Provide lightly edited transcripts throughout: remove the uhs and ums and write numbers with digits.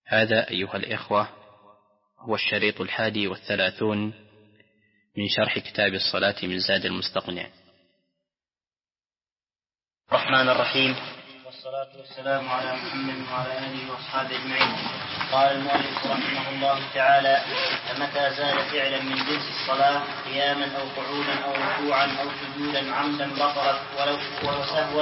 هذا أيها الإخوة هو الشريط 31 من شرح كتاب الصلاة من زاد المستقنع. الرحمن الرحيم، والصلاة والسلام على محمد وعلى آله وأصحابه أجمعين. قال المؤلف رحمه الله تعالى: فمتى زاد فعلا من جنس الصلاة قياما أو قعودا أو ركوعا أو سجودا عمدا بطلت وسهوا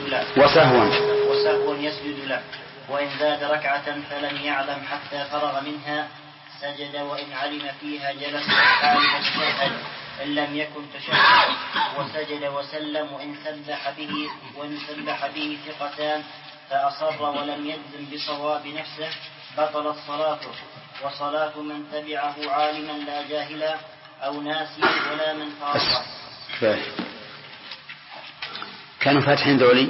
يسجد له، وإن زاد ركعة فلم يعلم حتى فرغ منها سجد، وإن علم فيها جلس حالف تشهد إن لم يكن تشهد، وسجد وسلم وإن سبح به ثقتان فأصر ولم يجزم بصواب نفسه بطلت صلاته، وصلاة من تبعه عالما لا جاهلا أو ناسيا ولا من فارقه. كانوا فاتحين ذولي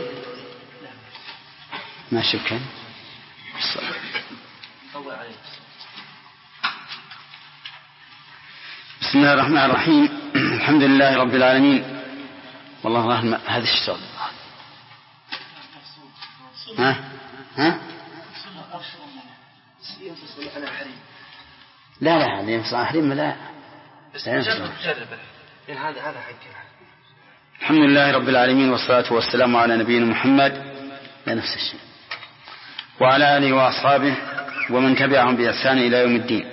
ما شك. بسم الله الرحمن الرحيم. الحمد لله رب العالمين. والله هذا الشيء لا اللي ينفصل حريم لا هذا الحمد لله رب العالمين، والصلاة والسلام على نبينا محمد لا نفس الشيء وعلى آله وأصحابه ومن تبعهم بإحسان إلى يوم الدين.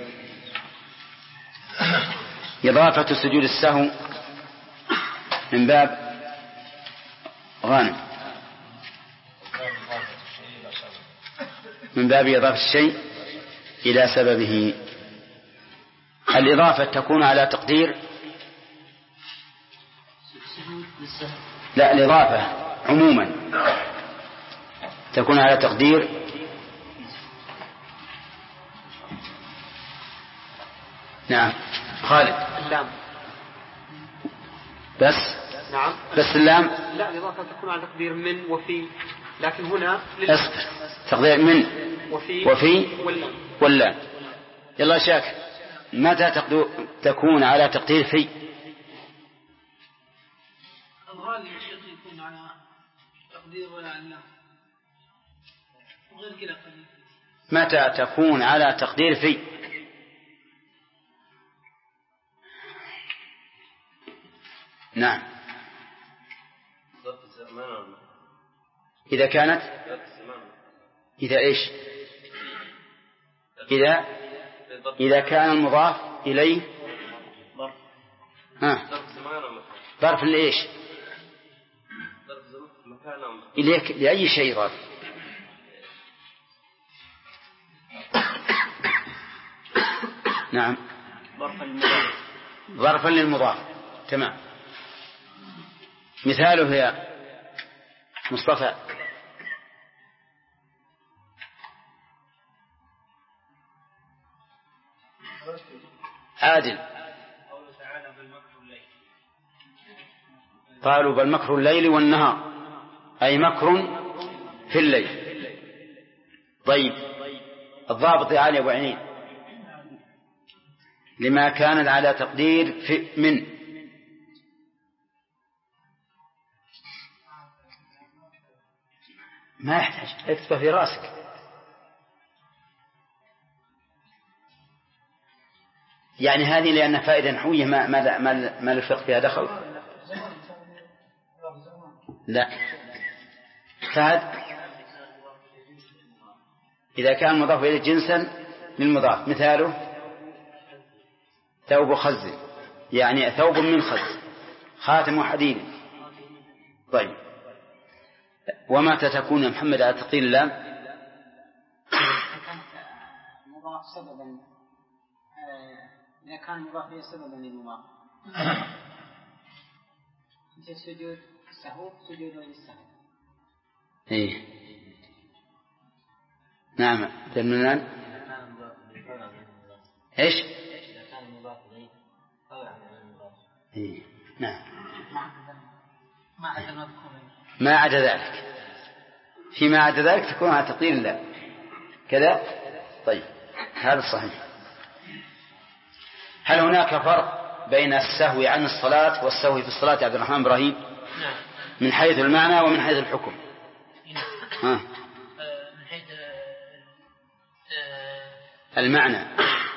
إضافة سجود السهو من باب غانم، من باب إضافة الشيء إلى سببه. الإضافة تكون على تقدير لا الإضافة عموما تكون على تقدير نعم خالد اللام بس نعم بس اللام لا الإضافة تكون على تقدير من وفي، لكن هنا أصبر تقدير من وفي واللام. يلا شاكر، متى تكون على تقدير في؟ الغالب يكون على تقدير ولا اللام وغير كذا. متى تكون على تقدير في؟ نعم إذا كانت إذا إيش إذا كان المضاف إليه ظرف لإيش إليك لأي شيء ظرف. نعم ظرفا للمضاف. تمام. مثاله يا مصطفى عادل. قالوا بل مكر الليل والنهار، أي مكر في الليل. طيب الضابط يا علي أبو عينين لما كانت على تقدير في من ما يحتاج اكتبه في راسك. يعني هذه لأن فائدة نحوية ما الفقه فيها دخل. لا فهد إذا كان مضاف إليه جنسا للمضاف، مثاله ثوب خز، يعني ثوب من خز، خاتم حديد. طيب ومتى تكون يا محمد على تقدير اللام؟ مضاف سببا، إذا كان مضاف إليه سببا للمضاف مثل سجود السهو سجود للسهو. إيه نعم تمنان إيش إذا كان مضاف إليه أو عن المضاف. إيه نعم ما عدا ذلك، فيما عدا ذلك تكون على تقدير الله كذا. طيب هذا صحيح. هل هناك فرق بين السهو عن الصلاة والسهو في الصلاة يا عبد الرحمن إبراهيم؟ من حيث المعنى ومن حيث الحكم. من حيث المعنى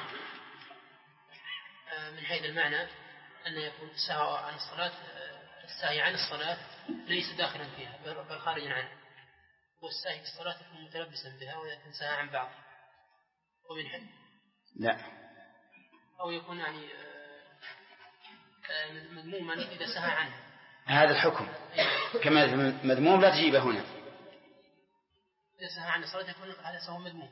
من حيث المعنى أن يكون السهو عن الصلاة، الساهي عن الصلاة ليس داخلا فيها بل خارجا عنها، والساهي في الصلاة يكون متلبسا بها ويكون ساهى عن بعض، ومن حيث لا، أو يكون يعني مذموما إذا سهى عنها. هذا الحكم كما مذموم لا تجيبه هنا. إذا سهى عن الصلاة يكون هذا سهو مذموم.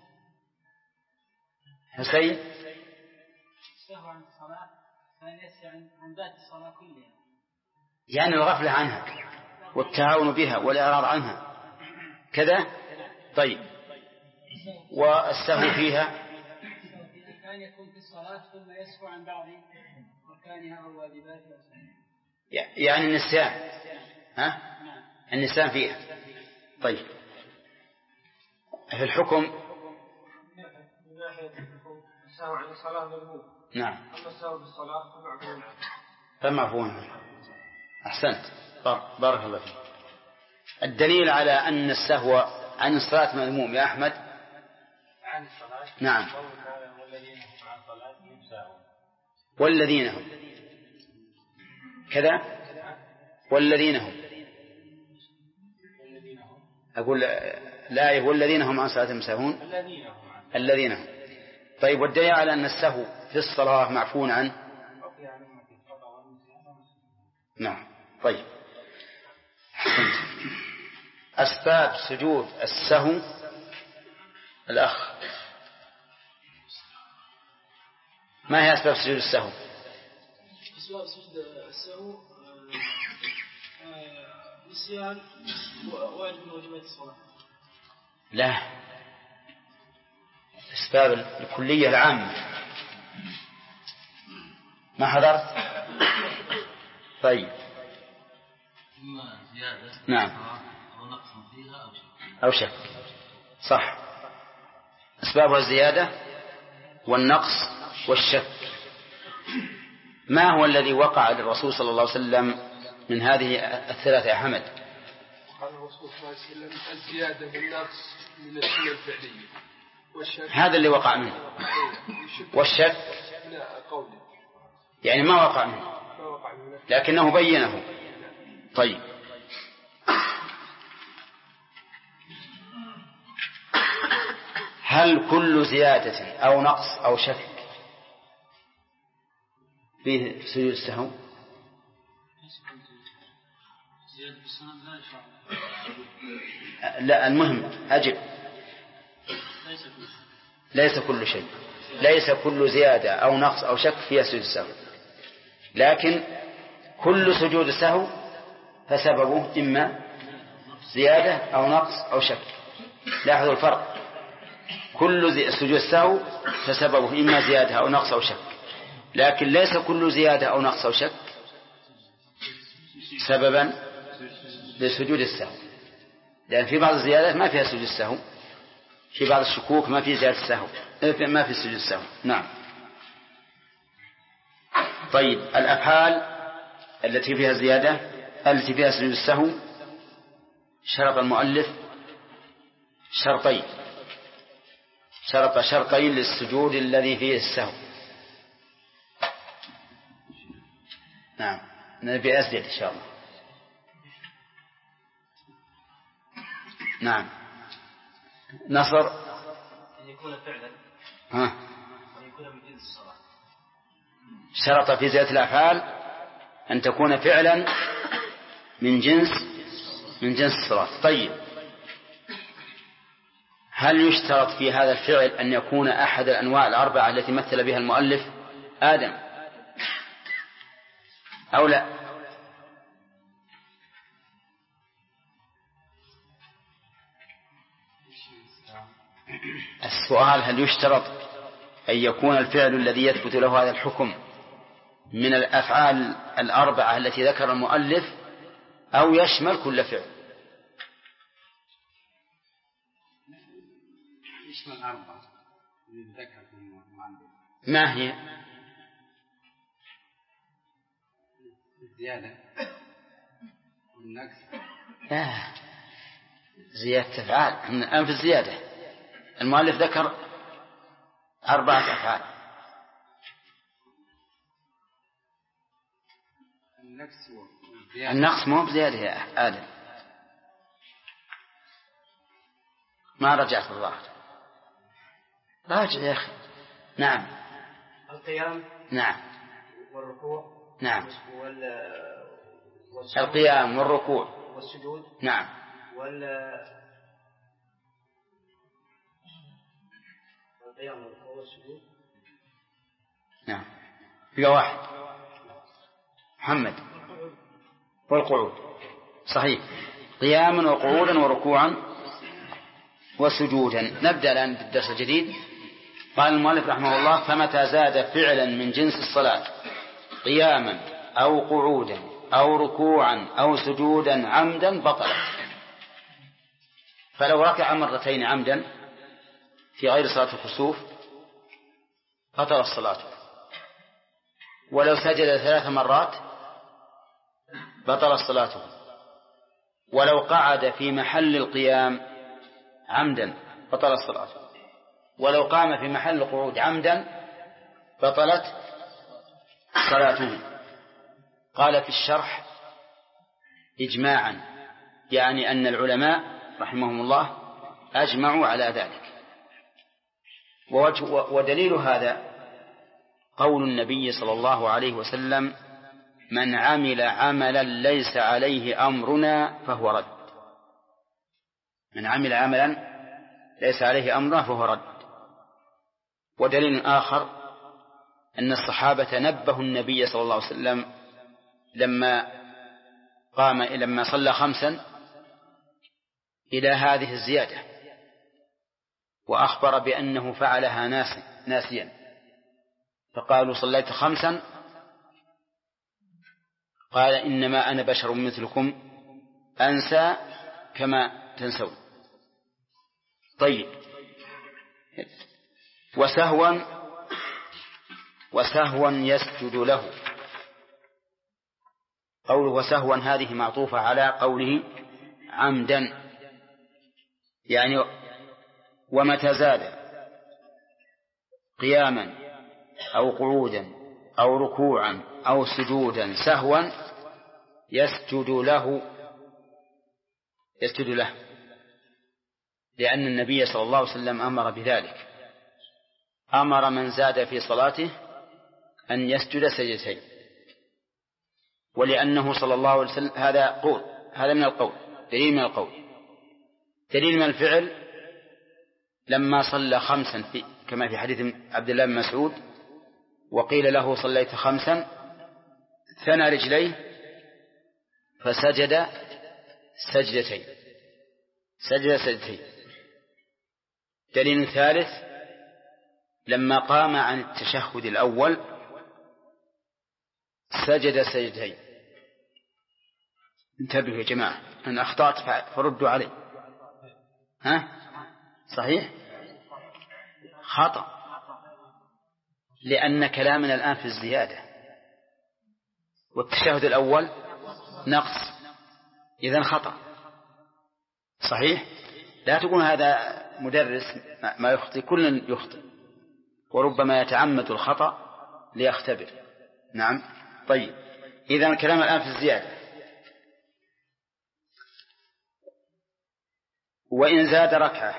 حسين السهو عن الصلاة فليس عن ذات الصلاة كلها، يعني الغفلة عنها والتهاون بها والإعراض عنها كذا. طيب، والسهو فيها كان يكون في الصلاة ثم يسهو عن بعض أركانها أو واجباتها، يعني النسيان، ها؟ النسيان فيها. طيب، في الحكم من ناحية الحكم السهو عن الصلاة مذموم. نعم. أما السهو بالصلاة فمعفون عنه. فمعفون عنه. أحسنت، بارك الله فيك. الدليل على أن السهو عن الصلاة مذموم يا أحمد. عن الصلاة. نعم. والذين هم عن صلاتهم ساهون. والذين هم كذا. والذين هم أقول لا، والذين هم عن صلاتهم ساهون. الذين هم. طيب، والدليل على أن السهو في الصلاة معفون عنه. نعم. طيب، أسباب سجود السهو الأخ، ما هي أسباب سجود السهو؟ أسباب سجود السهو نسيان واجب من واجبات الصلاة. لا، أسباب الكلية العامة ما حضرت. طيب، إما زيادة نعم أو نقص فيها أو شك. صح، أسبابها الزيادة والنقص والشك. ما هو الذي وقع للرسول صلى الله عليه وسلم من هذه الثلاثة يا حمد؟ قال الرسول صلى الله عليه وسلم الزيادة والنقص من السنة الفعلية، والشك هذا اللي وقع منه. والشك قولي يعني ما وقع منه لكنه بينه. طيب، هل كل زيادة أو نقص أو شك فيه سجود السهو؟ لا، المهم أجب. ليس كل شيء، ليس كل زيادة أو نقص أو شك فيها سجود السهو، لكن كل سجود السهو فسببه إما زيادة أو نقص أو شك. لاحظوا الفرق، كل سجود السهو فسببه إما زيادة أو نقص أو شك، لكن ليس كل زيادة أو نقص أو شك سببا لسجود السهو، لأن في بعض الزيادات ما فيها سجود السهو، في بعض الشكوك ما في زيادة السهو، ما في سجود السهو. نعم. طيب، الأفعال التي فيها زيادة التي فيها سجود السهو شرط المؤلف شرطين، شرط شرطين للسجود الذي فيه السهو. نعم، نبي أزيد إن شاء الله. نعم، نصر. أن يكون فعلا وأن يكون من جنس الصلاة. شرط في زيادة الأفعال أن تكون فعلا من جنس الصلاة. طيب، هل يشترط في هذا الفعل أن يكون أحد الأنواع الأربعة التي مثل بها المؤلف آدم أو لا؟ السؤال هل يشترط أن يكون الفعل الذي يثبت له هذا الحكم من الأفعال الأربعة التي ذكر المؤلف أو يشمل كل فعل؟ يشمل أربعة ما هي؟ الزيادة والنقص. زيادة أفعال الآن في الزيادة المؤلف ذكر 4 أفعال. النقص مو بزيادة يا آدم، ما رجعت الظاهر، راجع يا أخي. نعم. القيام. نعم. والركوع. نعم. القيام والركوع والسجود. نعم. القيام والركوع والسجود. نعم. بقى واحد محمد. والقعود. صحيح، قياما وقعودا وركوعا وسجودا. نبدأ الآن بالدرس الجديد. قال المؤلف رحمه الله: فمتى زاد فعلا من جنس الصلاة قياما أو قعودا أو ركوعا أو سجودا عمدا بطلت. فلو ركع مرتين عمدا في غير صلاة الخسوف بطل الصلاة، ولو سجد 3 مرات بطل الصلاة، ولو قعد في محل القيام عمدا بطل الصلاة، ولو قام في محل القعود عمدا بطلت صلاته. قال في الشرح: إجماعا، يعني أن العلماء رحمهم الله أجمعوا على ذلك. ودليل هذا قول النبي صلى الله عليه وسلم: من عمل عملا ليس عليه أمرنا فهو رد. من عمل عملا ليس عليه أمرنا فهو رد. ودليل آخر أن الصحابة نبهوا النبي صلى الله عليه وسلم لما صلى 5 إلى هذه الزيادة، وأخبر بأنه فعلها ناسيا، فقالوا: صليت 5؟ قال: إنما أنا بشر مثلكم أنسى كما تنسون. طيب. وسهوا يسجد له. قوله وسهوا هذه معطوفة على قوله عمدا، يعني ومتى زاد قياما أو قعودا أو ركوعا أو سجودا سهوا يسجد له، لأن النبي صلى الله عليه وسلم أمر بذلك، أمر من زاد في صلاته أن يسجد سجدتين. ولأنه صلى الله عليه وسلم هذا من القول، دليل من القول. دليل من الفعل: لما صلى 5 كما في حديث عبد الله بن مسعود وقيل له: صليت 5، ثنى رجليه فسجد سجدتين. دليل ثالث: لما قام عن التشهد الأول سجد سجدتين. انتبهوا يا جماعة، أن أخطأت فردوا علي. صحيح؟ خطأ، لأن كلامنا الآن في الزيادة، والتشهد الأول نقص، إذن خطأ. صحيح؟ لا تقول هذا مدرس ما يخطئ، كل يخطئ، وربما يتعمد الخطأ ليختبر. نعم. طيب، إذن الكلام الآن في الزيادة. وإن زاد ركعة،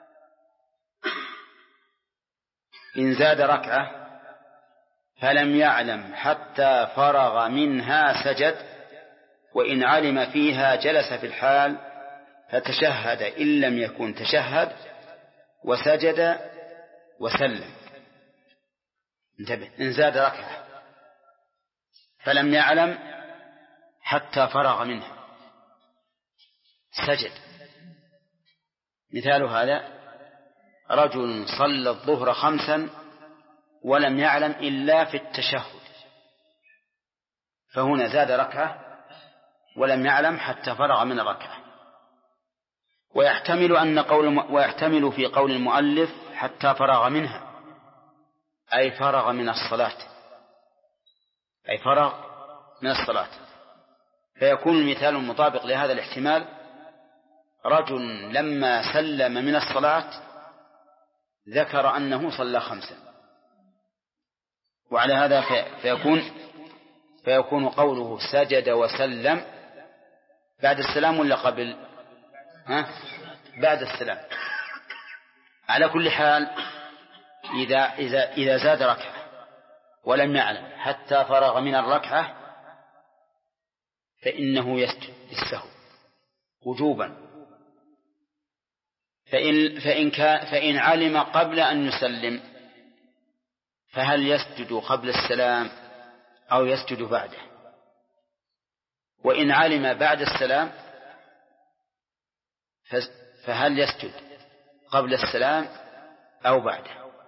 إن زاد ركعة فلم يعلم حتى فرغ منها سجد، وإن علم فيها جلس في الحال فتشهد إن لم يكن تشهد، وسجد وسلم. انتبه، إن زاد ركعة فلم يعلم حتى فرغ منها سجد. مثال هذا: رجل صلى الظهر 5 ولم يعلم إلا في التشهد، فهنا زاد ركعة ولم يعلم حتى فرغ من الركعة. ويحتمل في قول المؤلف حتى فرغ منها، أي فرغ من الصلاة، فيكون المثال المطابق لهذا الاحتمال: رجل لما سلم من الصلاة ذكر أنه صلى 5، وعلى هذا فيكون قوله سجد وسلم بعد السلام ولا قبل؟ بعد السلام. على كل حال إذا زاد ركعة ولم يعلم حتى فرغ من الركعة فإنه يسجد للسهو وجوبا. فإن علم قبل أن يسلم فهل يسجد قبل السلام أو يسجد بعده؟ وإن علم بعد السلام فهل يسجد قبل السلام أو بعده؟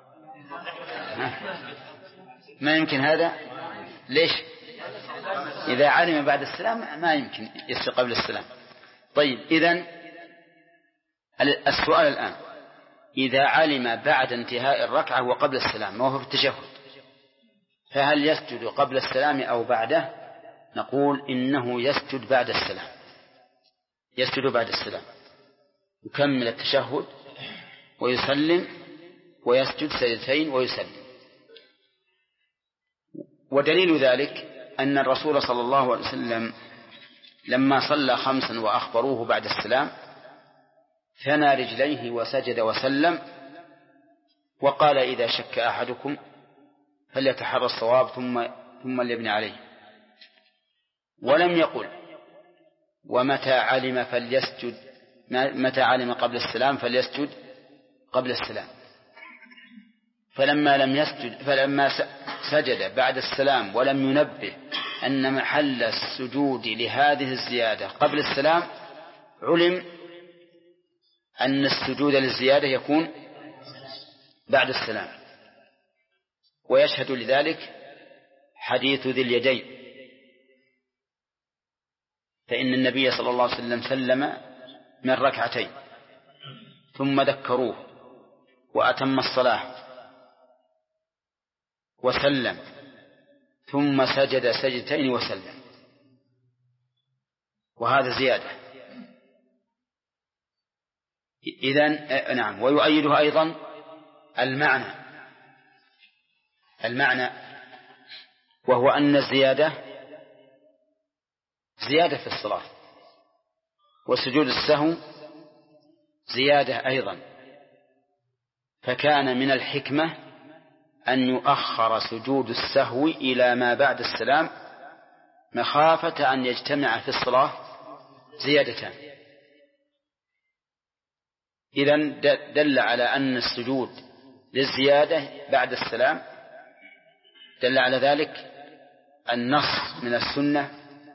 ما يمكن هذا. ليش؟ إذا علم بعد السلام ما يمكن يسجد قبل السلام. طيب، إذن السؤال الآن: إذا علم بعد انتهاء الركعة وقبل السلام وهو في التشهد فهل يسجد قبل السلام أو بعده؟ نقول إنه يسجد بعد السلام، يسجد بعد السلام، يكمل التشهد ويسلم ويسجد سجدتين ويسلم. ودليل ذلك أن الرسول صلى الله عليه وسلم لما صلى 5 وأخبروه بعد السلام ثنى رجليه وسجد وسلم وقال: إذا شك أحدكم فليتحرى الصواب ثم ليبني عليه. ولم يقل: ومتى علم فليسجد، متى علم قبل السلام فليسجد قبل السلام. فلما سجد بعد السلام ولم ينبه أن محل السجود لهذه الزيادة قبل السلام علم أن السجود للزيادة يكون بعد السلام. ويشهد لذلك حديث ذي اليدين، فإن النبي صلى الله عليه وسلم سلم من ركعتين ثم ذكروه وأتم الصلاة وسلم ثم سجد سجدتين وسلم، وهذا زيادة. نعم. ويؤيده أيضا المعنى وهو أن الزيادة زيادة في الصلاة، وسجود السهو زيادة أيضا، فكان من الحكمة أن يؤخر سجود السهو إلى ما بعد السلام مخافة أن يجتمع في الصلاة زيادتان. إذن دل على أن السجود للزيادة بعد السلام، دل على ذلك النص من السنة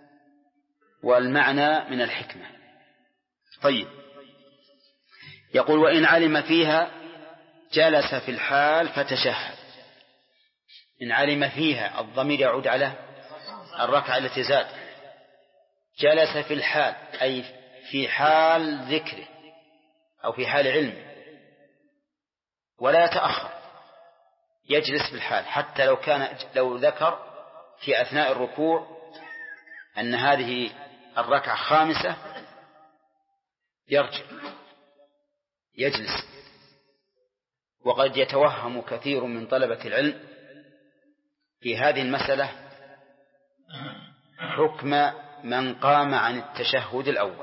والمعنى من الحكمة. طيب، يقول: وإن علم فيها جلس في الحال فتشهد. إن علم فيها، الضمير يعود على الركعة التي زاد. جلس في الحال أي في حال ذكره أو في حال علمه، ولا يتأخر، يجلس في الحال، حتى لو ذكر في أثناء الركوع أن هذه الركعة 5 يرجع يجلس. وقد يتوهم كثير من طلبة العلم في هذه المسألة حكم من قام عن التشهد الأول،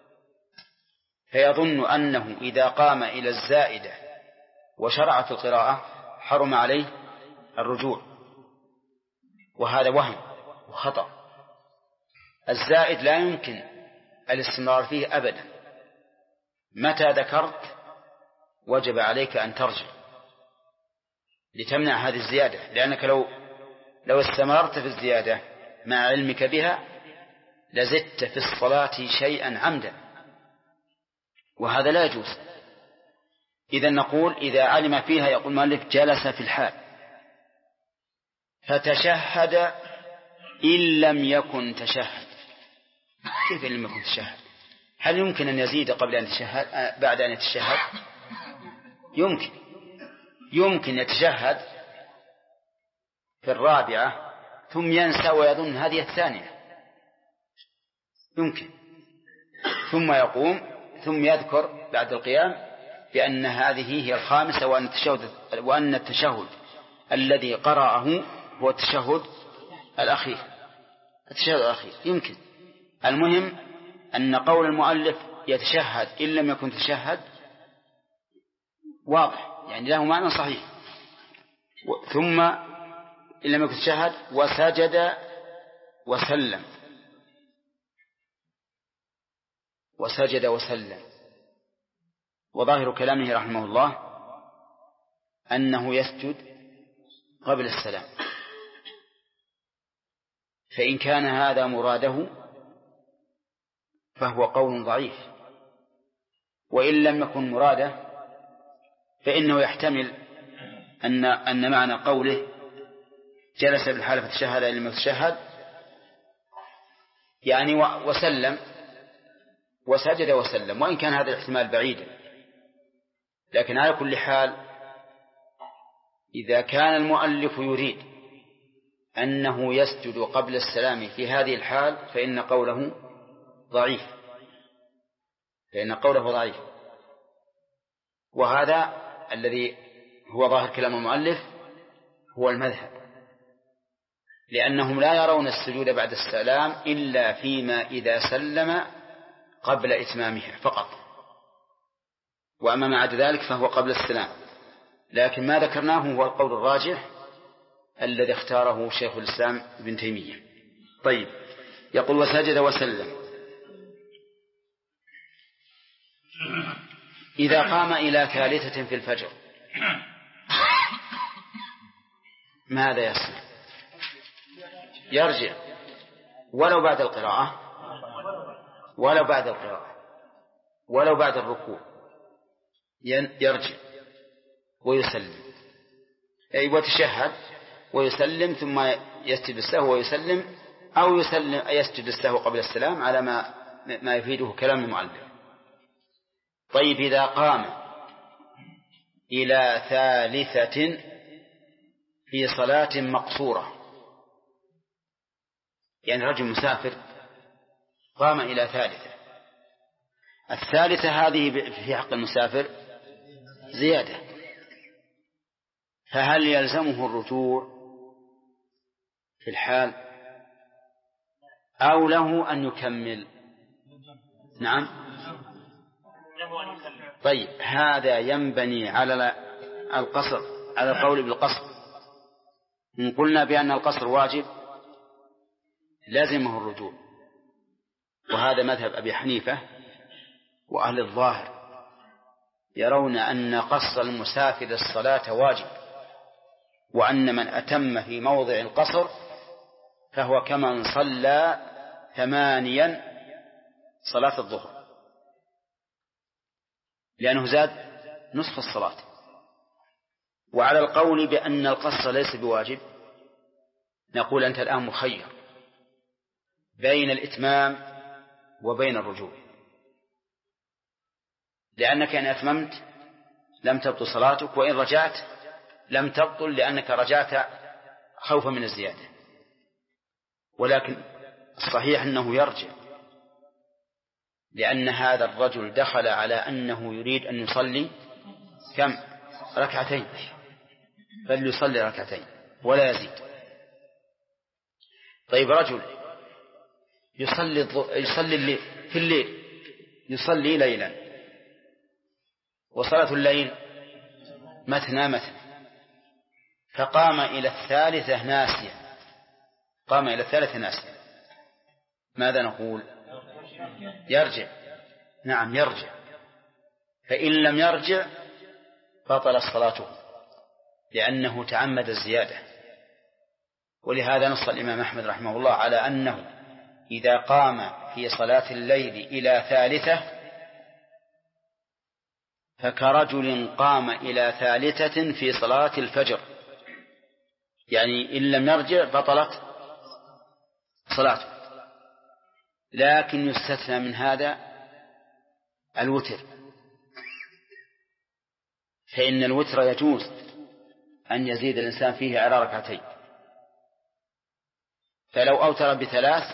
فيظن أنه إذا قام إلى الزائدة وشرع في القراءة حرم عليه الرجوع، وهذا وهم وخطأ. الزائد لا يمكن الاستمرار فيه أبدا، متى ذكرت وجب عليك أن ترجع لتمنع هذه الزيادة، لأنك لو استمررت في الزيادة مع علمك بها لزدت في الصلاة شيئا عمدا، وهذا لا يجوز. إذا نقول إذا علم فيها، يقول مالك: جلس في الحال فتشهد إن لم يكن تشهد. كيف إن لم يكن تشهد؟ هل يمكن أن يزيد قبل أن يتشهد بعد أن يتشهد؟ يمكن يتشهد في الرابعة ثم ينسى ويظن هذه الثانية، يمكن، ثم يقوم ثم يذكر بعد القيام بأن هذه هي الخامسة وأن التشهد الذي قرأه هو التشهد الأخير. يمكن. المهم أن قول المؤلف يتشهد إن لم يكن تشهد واضح، يعني له معنى صحيح. ثم إن لم يكن تشهد وسجد وسلم. وظاهر كلامه رحمه الله أنه يسجد قبل السلام، فإن كان هذا مراده فهو قول ضعيف، وإن لم يكن مراده فإنه يحتمل أن معنى قوله جلس بالحالة فتشهد إن لم يتشهد يعني وسلم وسجد وسلم، وإن كان هذا الاحتمال بعيدا. لكن على كل حال إذا كان المؤلف يريد أنه يسجد قبل السلام في هذه الحال فإن قوله ضعيف، وهذا الذي هو ظاهر كلام المؤلف هو المذهب، لأنهم لا يرون السجود بعد السلام إلا فيما إذا سلم قبل إتمامها فقط، وأما ما عدا ذلك فهو قبل السلام. لكن ما ذكرناه هو القول الراجح الذي اختاره شيخ الإسلام ابن تيمية. طيب، يقول وسجد وسلم. إذا قام إلى ثالثة في الفجر ماذا يصنع؟ يرجع ولو بعد القراءة ولو بعد الركوع، يرجع ويسلم، أي وتشهد ويسلم ثم يسجد السهو ويسلم، أو يسجد السهو قبل السلام على ما يفيده كلام المؤلف. طيب، إذا قام إلى ثالثة في صلاة مقصورة، يعني رجل مسافر قام إلى ثالثة، الثالثة هذه في حق المسافر زيادة، فهل يلزمه الرجوع في الحال أو له أن يكمل؟ نعم. طيب، هذا ينبني على القصر، على القول بالقصر. إن قلنا بأن القصر واجب لازمه الرجوع، وهذا مذهب أبي حنيفة وأهل الظاهر، يرون أن قصر المسافر الصلاة واجب، وأن من أتم في موضع القصر فهو كمن صلى 8 صلاة الظهر، لأنه زاد نصف الصلاة. وعلى القول بأن القصر ليس بواجب نقول أنت الآن مخير بين الإتمام وبين الرجوع، لأنك إن أتممت لم تبطل صلاتك، وإن رجعت لم تبطل لأنك رجعت خوفا من الزيادة. ولكن الصحيح أنه يرجع، لأن هذا الرجل دخل على أنه يريد أن يصلي كم؟ ركعتين، فليصلي ركعتين ولا يزيد. طيب، رجل يصلي في الليل، يصلي ليلا، وصلاة الليل مثنى، فقام إلى الثالثة ناسيا، ماذا نقول؟ يرجع. نعم، يرجع. فإن لم يرجع بطلت صلاته لأنه تعمد الزيادة. ولهذا نص الإمام أحمد رحمه الله على أنه إذا قام في صلاة الليل إلى ثالثة فكرجل قام إلى ثالثة في صلاة الفجر، يعني إن لم يرجع بطلت صلاته. لكن يستثنى من هذا الوتر، فإن الوتر يجوز أن يزيد الإنسان فيه على ركعتين، فلو أوتر ب3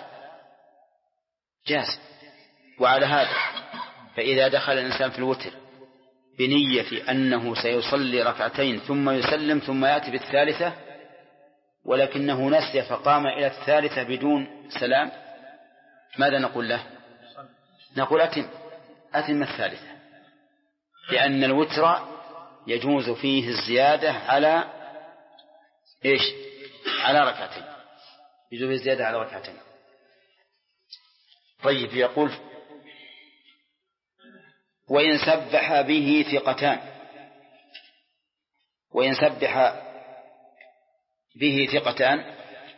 جاز. وعلى هذا فإذا دخل الإنسان في الوتر بنية أنه سيصلي ركعتين ثم يسلم ثم يأتي بالثالثة، ولكنه نسي فقام إلى الثالثة بدون سلام، ماذا نقول له؟ نقول أتم الثالثة، لأن الوتر يجوز فيه الزيادة على إيش؟ على ركعتين، يجوز فيه الزيادة على ركعتين. طيب، يقول وإن سبح به ثقتان، وإن سبح به ثقتان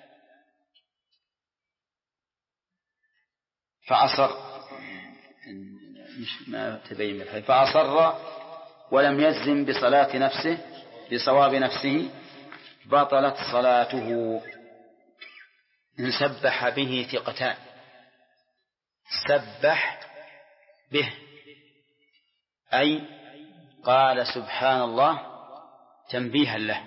فأصر ولم يجزم بصلاة نفسه بصواب نفسه بطلت صلاته. إن سبح به ثقتان، سبح به أي قال سبحان الله تنبيها له،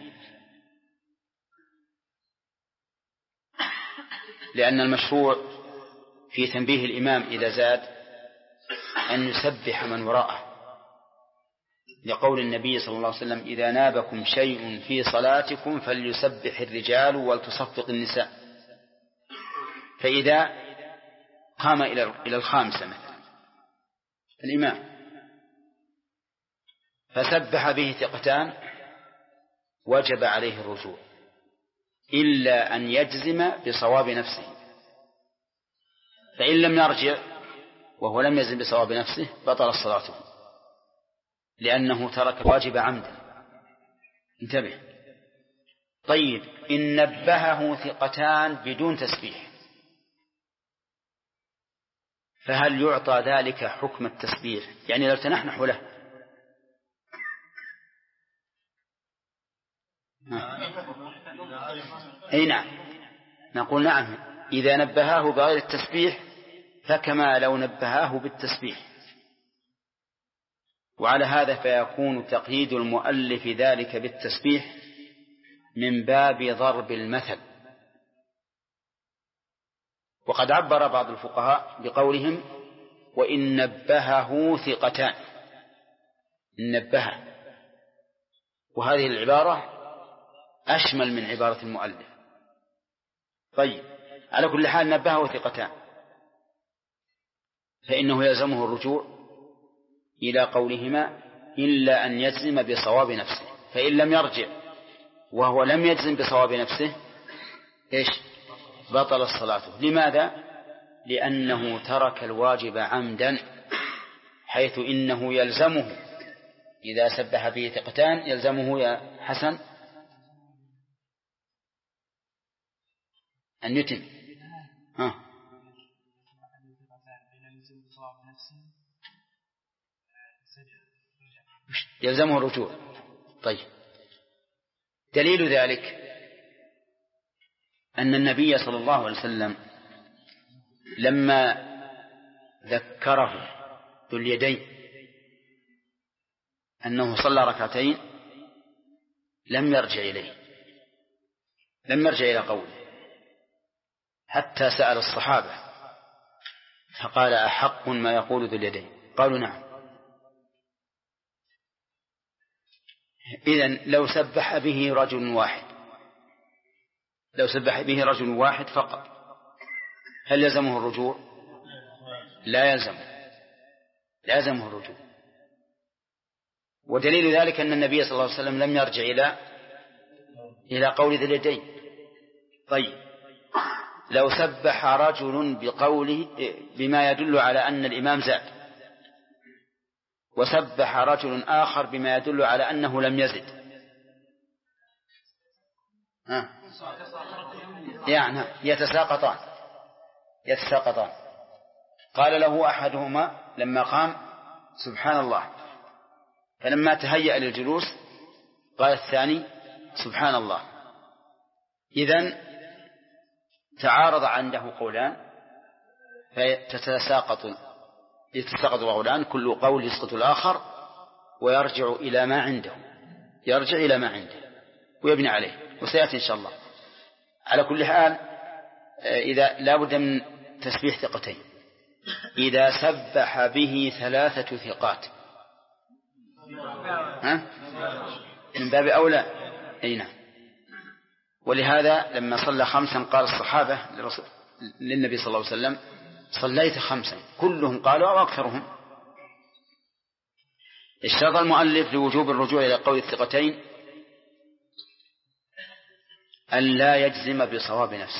لأن المشروع في تنبيه الإمام إذا زاد أن يسبح من وراءه، لقول النبي صلى الله عليه وسلم إذا نابكم شيء في صلاتكم فليسبح الرجال ولتصفق النساء. فإذا قام إلى الخامسة مثلا الإمام فسبح به ثقتان وجب عليه الرجوع إلا أن يجزم بصواب نفسه، فإن لم يرجع وهو لم يجزم بصواب نفسه بطل صلاته، لأنه ترك الواجب عمدا. انتبه. طيب، إن نبهه ثقتان بدون تسبيح فهل يعطى ذلك حكم التسبيح؟ يعني لو تنحنح له أي نعم، نقول نعم، إذا نبهاه بغير التسبيح فكما لو نبهاه بالتسبيح. وعلى هذا فيكون تقييد المؤلف ذلك بالتسبيح من باب ضرب المثل. وقد عبر بعض الفقهاء بقولهم وإن نبهه ثقتان، نبهه، وهذه العبارة أشمل من عبارة المؤلف. طيب، على كل حال نبهه ثقتان فإنه يلزمه الرجوع إلى قولهما إلا أن يجزم بصواب نفسه، فإن لم يرجع وهو لم يجزم بصواب نفسه إيش؟ بطل صلاته. لماذا؟ لأنه ترك الواجب عمدا، حيث إنه يلزمه إذا سبح به ثقتان يلزمه يا حسن أن يتم يلزمه الرجوع. طيب، دليل ذلك أن النبي صلى الله عليه وسلم لما ذكره ذو اليدين أنه صلى ركعتين لم يرجع إلى قوله، حتى سأل الصحابة فقال أحق ما يقول ذو اليدين؟ قالوا نعم. إذن لو سبح به رجل واحد فقط هل يلزمه الرجوع؟ لا يلزمه الرجوع. ودليل ذلك أن النبي صلى الله عليه وسلم لم يرجع إلى قول ذي اليدين. طيب، لو سبح رجل بقوله بما يدل على أن الإمام زاد، وسبح رجل آخر بما يدل على أنه لم يزد، يعني يتساقطان. قال له أحدهما لما قام سبحان الله، فلما تهيأ للجلوس قال الثاني سبحان الله. إذن تعارض عنده قولان فيتساقط القولان، كل قول يسقط الآخر ويرجع إلى ما عنده ويبني عليه، وسيأتي إن شاء الله. على كل حال إذا لا بد من تسبيح ثقتين. إذا سبح به 3 ثقات من باب أولى. أي نعم. ولهذا لما صلى 5 قال الصحابة للنبي صلى الله عليه وسلم: صليت 5. كلهم قالوا أو أكثرهم. اشترط المؤلف لوجوب الرجوع إلى قول الثقتين أن لا يجزم بصواب نفسه،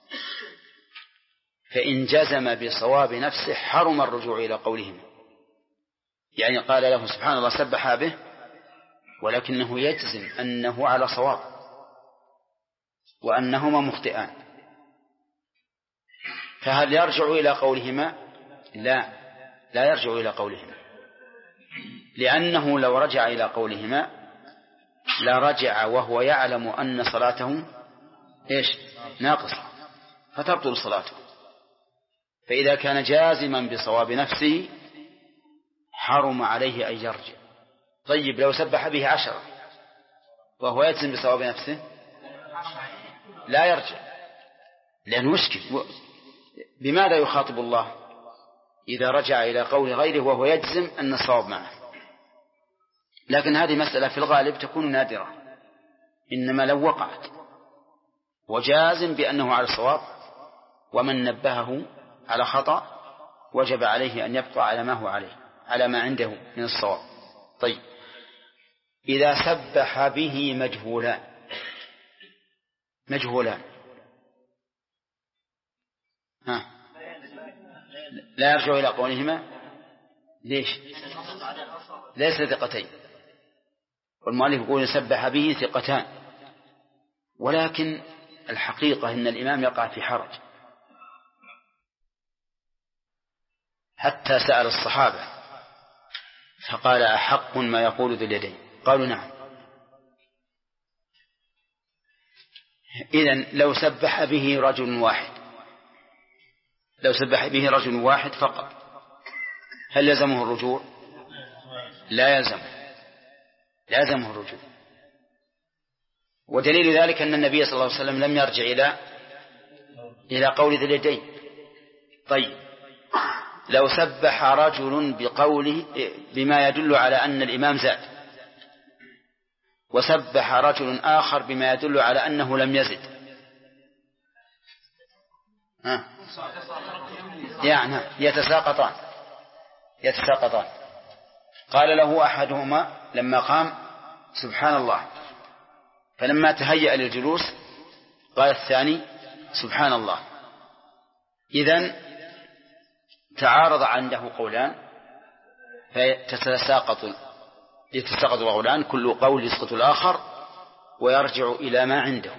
فإن جزم بصواب نفسه حرم الرجوع إلى قولهما. يعني قال له سبحان الله سبح به، ولكنه يجزم أنه على صواب وأنهما مخطئان، فهل يرجع إلى قولهما؟ لا يرجع إلى قولهما، لأنه لو رجع إلى قولهما لرجع وهو يعلم أن صلاته ناقصة فتبطل صلاته. فإذا كان جازما بصواب نفسه حرم عليه أن يرجع. طيب لو سبح به 10 وهو يجزم بصواب نفسه لا يرجع، لأنه مشكل. بماذا يخاطب الله إذا رجع إلى قول غيره وهو يجزم أن الصواب معه؟ لكن هذه مسألة في الغالب تكون نادرة، إنما لو وقعت وجازم بأنه على الصواب ومن نبهه على خطأ وجب عليه أن يبقى على ما هو عليه، على ما عنده من الصواب. طيب إذا سبح به مجهولان لا يرجع إلى قولهما. ليش؟ ليس ثقتين، والمؤلف يقول سبح به ثقتان، ولكن الحقيقة إن الإمام يقع في حرج، حتى سأل الصحابة فقال: أحق ما يقول ذو اليدين؟ قالوا: نعم. إذن لو سبح به رجل واحد فقط هل يلزمه الرجوع؟ لا يلزمه الرجوع. ودليل ذلك أن النبي صلى الله عليه وسلم لم يرجع إلى قول ذي اليدين. طيب لو سبح رجل بقوله بما يدل على أن الإمام زاد، وسبح رجل آخر بما يدل على أنه لم يزد، يعني يتساقطان. قال له أحدهما لما قام: سبحان الله، فلما تهيأ للجلوس قال الثاني: سبحان الله. إذن تعارض عنده قولان فيتساقط القولان، كل قول يسقط الآخر ويرجع إلى ما عنده،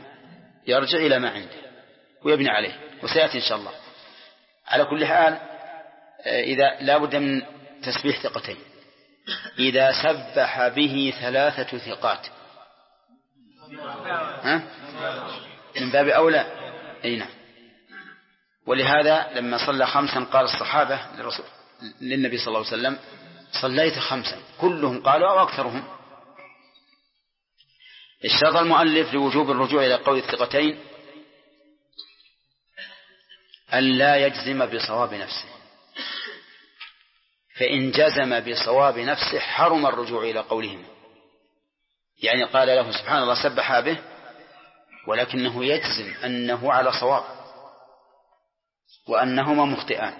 ويبني عليه، وسيأتي إن شاء الله. على كل حال إذا لا بد من تسبيح ثقتين. إذا سبح به 3 ثقات من باب أولى. أي نعم. ولهذا لما صلى 5 قال الصحابة للنبي صلى الله عليه وسلم: صليت 5. كلهم قالوا أو أكثرهم. اشترط المؤلف لوجوب الرجوع إلى قول الثقتين أن لا يجزم بصواب نفسه، فإن جزم بصواب نفسه حرم الرجوع إلى قولهما. يعني قال له سبحان الله سبح به، ولكنه يجزم أنه على صواب وأنهما مخطئان،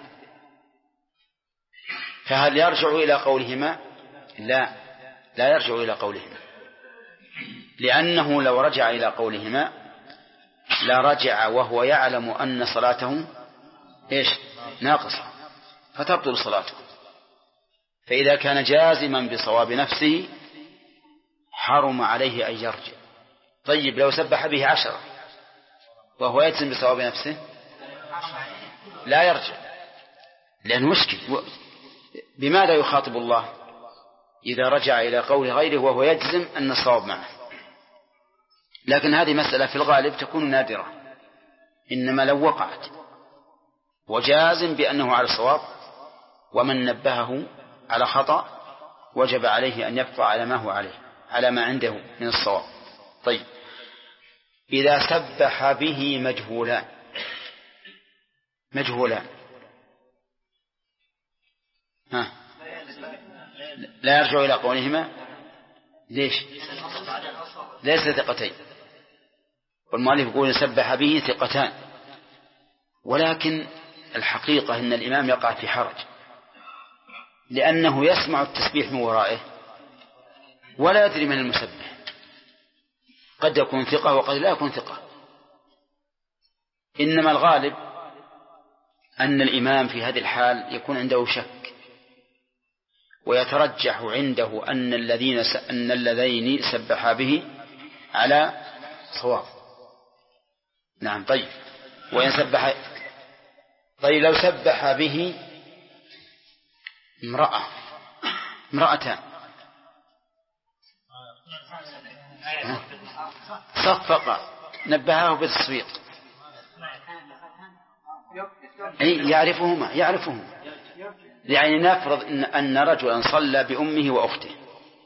فهل يرجع إلى قولهما؟ لا يرجع إلى قولهما، لأنه لو رجع إلى قولهما لرجع وهو يعلم أن صلاته ناقصة فتبطل صلاته. فإذا كان جازما بصواب نفسه حرم عليه أن يرجع. طيب لو سبح به 10 وهو يجزم بصواب نفسه لا يرجع، لأنه مشكل. بماذا يخاطب الله إذا رجع إلى قول غيره وهو يجزم أن الصواب معه؟ لكن هذه مسألة في الغالب تكون نادرة، إنما لو وقعت وجازم بأنه على الصواب ومن نبهه على خطأ وجب عليه أن يبقى على ما هو عليه، على ما عنده من الصواب. طيب إذا سبح به مجهولان لا يرجع إلى قولهما. ليش؟ ليس ثقتين، والمؤلف يقول سبح به ثقتان، ولكن الحقيقة أن الإمام يقع في حرج، لأنه يسمع التسبيح من ورائه ولا يدري من المسبح، قد يكون ثقة وقد لا يكون ثقة. إنما الغالب أن الإمام في هذه الحال يكون عنده شك، ويترجح عنده أن اللذين سبحا به على صواب. نعم. طيب، وإن سبح، طيب لو سبح به امرأتان صفق نبهاه بالتصفيق، يعرفهما يعني نفرض أن رجلا صلى بأمه وأخته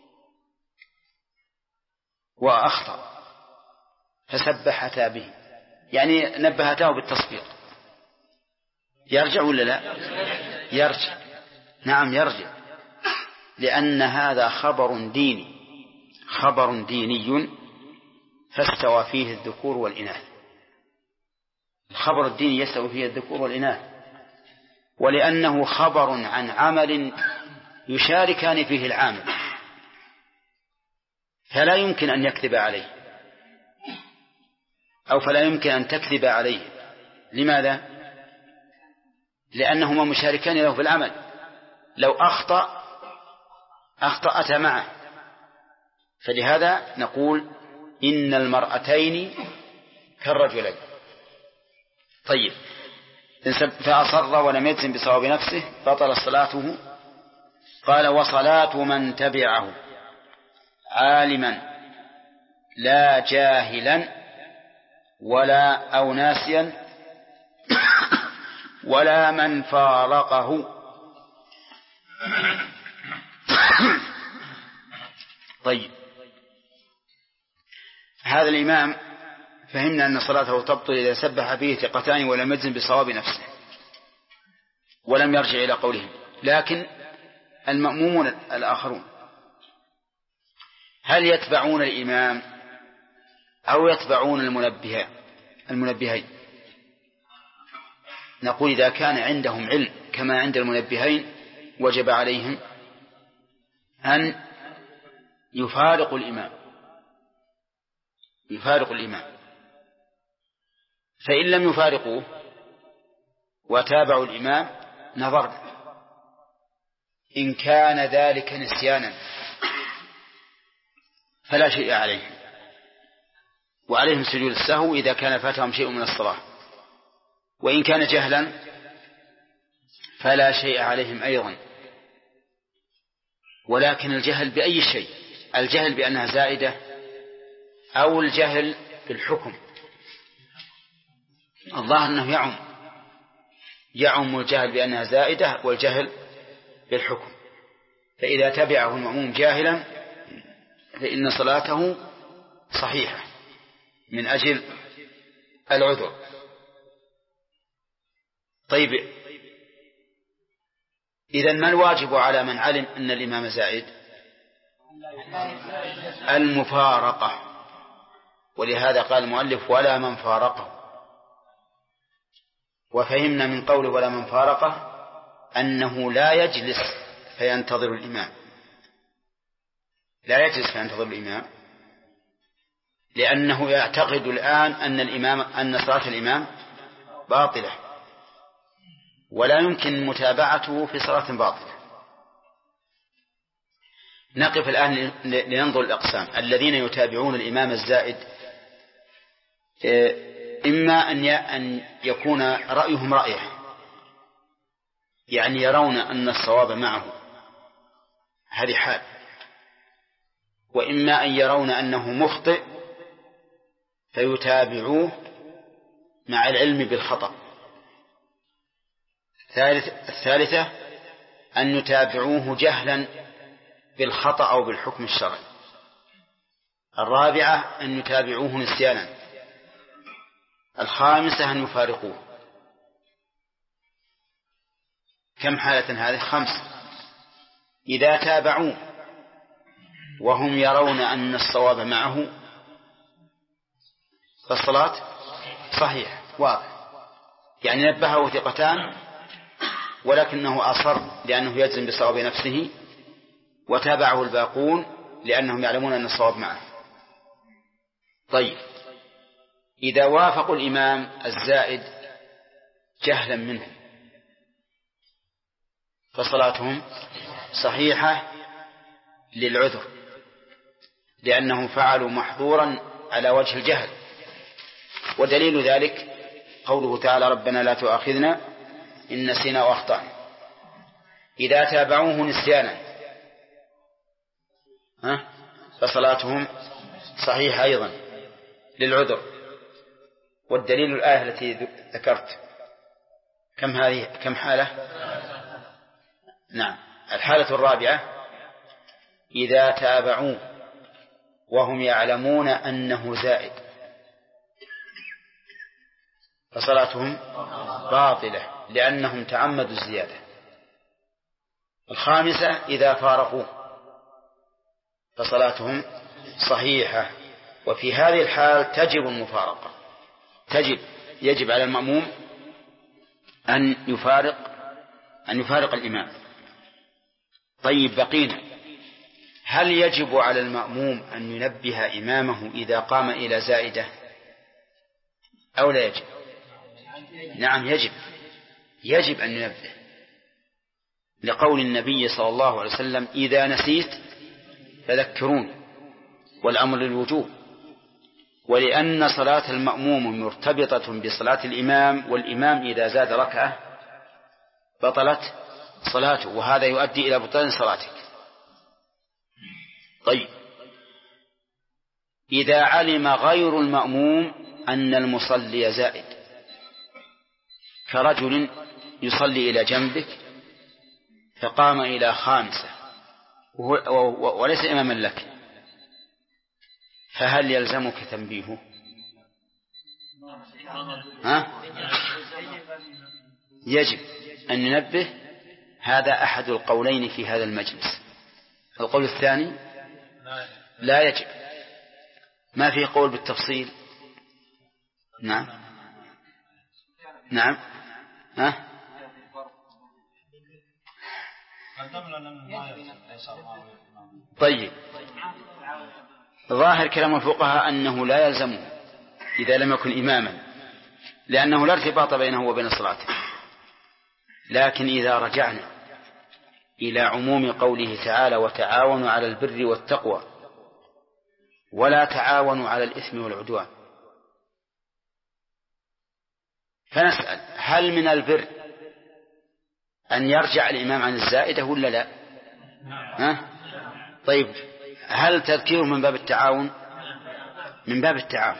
وأخطأ فسبحتا به، يعني نبهتاه بالتصفيق، يرجع ولا لا؟ يرجع. نعم يرجع، لأن هذا خبر ديني فاستوى فيه الذكور والإناث. الخبر الديني يستوي فيه الذكور والإناث، ولأنه خبر عن عمل يشاركان فيه العامل، فلا يمكن أن يكذب عليه، أو فلا يمكن أن تكذب عليه. لماذا؟ لأنهما مشاركان له في العمل. لو أخطأتا معه، فلهذا نقول إن المرأتين كالرجلين. طيب، فأصر ولم يجزم بصواب نفسه بطل صلاته. قال وصلاة من تبعه عالما لا جاهلا ولا أو ناسيا ولا من فارقه. طيب، هذا الإمام فهمنا أن صلاته تبطل إذا سبح فيه ثقتان ولم يجزم بصواب نفسه ولم يرجع إلى قولهم. لكن المأمومون الآخرون هل يتبعون الإمام أو يتبعون المنبهين؟ نقول إذا كان عندهم علم كما عند المنبهين وجب عليهم أن يفارقوا الإمام. فإن لم يفارقوه وتابعوا الإمام نظرنا، إن كان ذلك نسيانا فلا شيء عليهم، وعليهم سجود السهو إذا كان فاتهم شيء من الصلاة، وإن كان جهلا فلا شيء عليهم أيضا. ولكن الجهل بأي شيء، الجهل بأنها زائدة أو الجهل بالحكم، الظاهر أنه يعم الجهل بأنها زائدة والجهل بالحكم. فإذا تبعه المأموم جاهلا فإن صلاته صحيحة من أجل العذر. طيب، إذن ما الواجب على من علم أن الإمام زائد؟ المفارقة، ولهذا قال المؤلف ولا من فارقه. وفهمنا من قوله ولا من فارقه أنه لا يجلس فينتظر الإمام، لأنه يعتقد الآن أن صلاة الإمام باطلة، ولا يمكن متابعته في صلاة باطلة. نقف الآن لننظر الأقسام. الذين يتابعون الإمام الزائد إما أن يكون رأيهم رأيه، يعني يرون أن الصواب معه، هذه حال، وإما أن يرون أنه مخطئ فيتابعوه مع العلم بالخطأ. الثالثة أن يتابعوه جهلا بالخطأ أو بالحكم الشرعي. الرابعة أن يتابعوه نسيانا. الخامسة أن يفارقوه. كم حالة هذه؟ 5. إذا تابعوا وهم يرون أن الصواب معه فالصلاة صحيح واضح، يعني نبهه ثقتان ولكنه أصر لأنه يجزم بصواب نفسه، وتابعه الباقون لأنهم يعلمون أن الصواب معه. طيب إذا وافقوا الإمام الزائد جهلا منه فصلاتهم صحيحة للعذر، لأنهم فعلوا محظورا على وجه الجهل. ودليل ذلك قوله تعالى ربنا لا تؤاخذنا إن نسينا وأخطأنا. إذا تابعوه نسيانا فصلاتهم صحيحة أيضا للعذر. والدليل الآية التي ذكرت كم حالة؟ نعم، الحالة الرابعة إذا تابعوا وهم يعلمون أنه زائد فصلاتهم باطلة لأنهم تعمدوا الزيادة. الخامسة إذا فارقوا فصلاتهم صحيحة، وفي هذه الحال تجب المفارقة، يجب على المأموم أن يفارق الإمام. طيب بقينا، هل يجب على المأموم أن ينبه إمامه إذا قام إلى زائدة أو لا يجب؟ نعم يجب أن ينبه، لقول النبي صلى الله عليه وسلم إذا نسيت فذكرون، والأمر للوجوب، ولأن صلاة المأموم مرتبطة بصلاة الإمام، والإمام إذا زاد ركعة بطلت صلاته، وهذا يؤدي إلى بطلان صلاتك. طيب إذا علم غير المأموم أن المصلي زائد، كرجل يصلي إلى جنبك فقام إلى خامسة وليس إماما لك، فهل يلزمك تنبيهه؟ يجب أن ننبه. هذا أحد القولين في هذا المجلس. القول الثاني لا يجب، ما فيه قول بالتفصيل. نعم طيب ظاهر كلام الفقهاء أنه لا يلزمه إذا لم يكن إماما، لأنه لا ارتباط بينه وبين صلاته. لكن إذا رجعنا إلى عموم قوله تعالى وتعاونوا على البر والتقوى ولا تعاونوا على الإثم والعدوان، فنسأل هل من البر أن يرجع الإمام عن الزائدة ولا لا؟ طيب هل تذكيره من باب التعاون؟ من باب التعاون.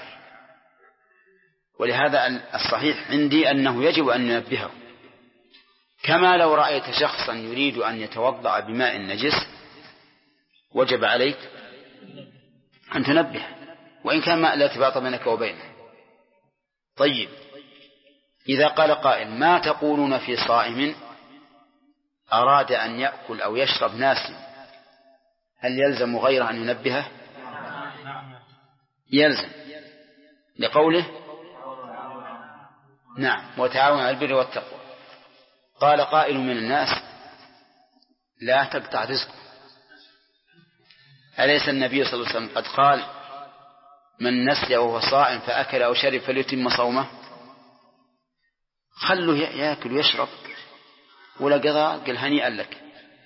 ولهذا الصحيح عندي أنه يجب أن ننبهه، كما لو رأيت شخصا يريد أن يتوضأ بماء نجس وجب عليك أن تنبه، وإن كان لا ارتباط بينك وبينه. طيب إذا قال قائل ما تقولون في صائم أراد أن يأكل أو يشرب ناسيا، هل يلزم غيره أن ينبهه؟ يلزم، لقوله نعم وتعاون على البر والتقوى. قال قائل من الناس لا تقطع رزقه، أليس النبي صلى الله عليه وسلم قد قال من نسي وهو صائم فأكل أو شرب فليتم صومه؟ خلوا يأكل ويشرب ولا قضاء، قل هنيئا لك.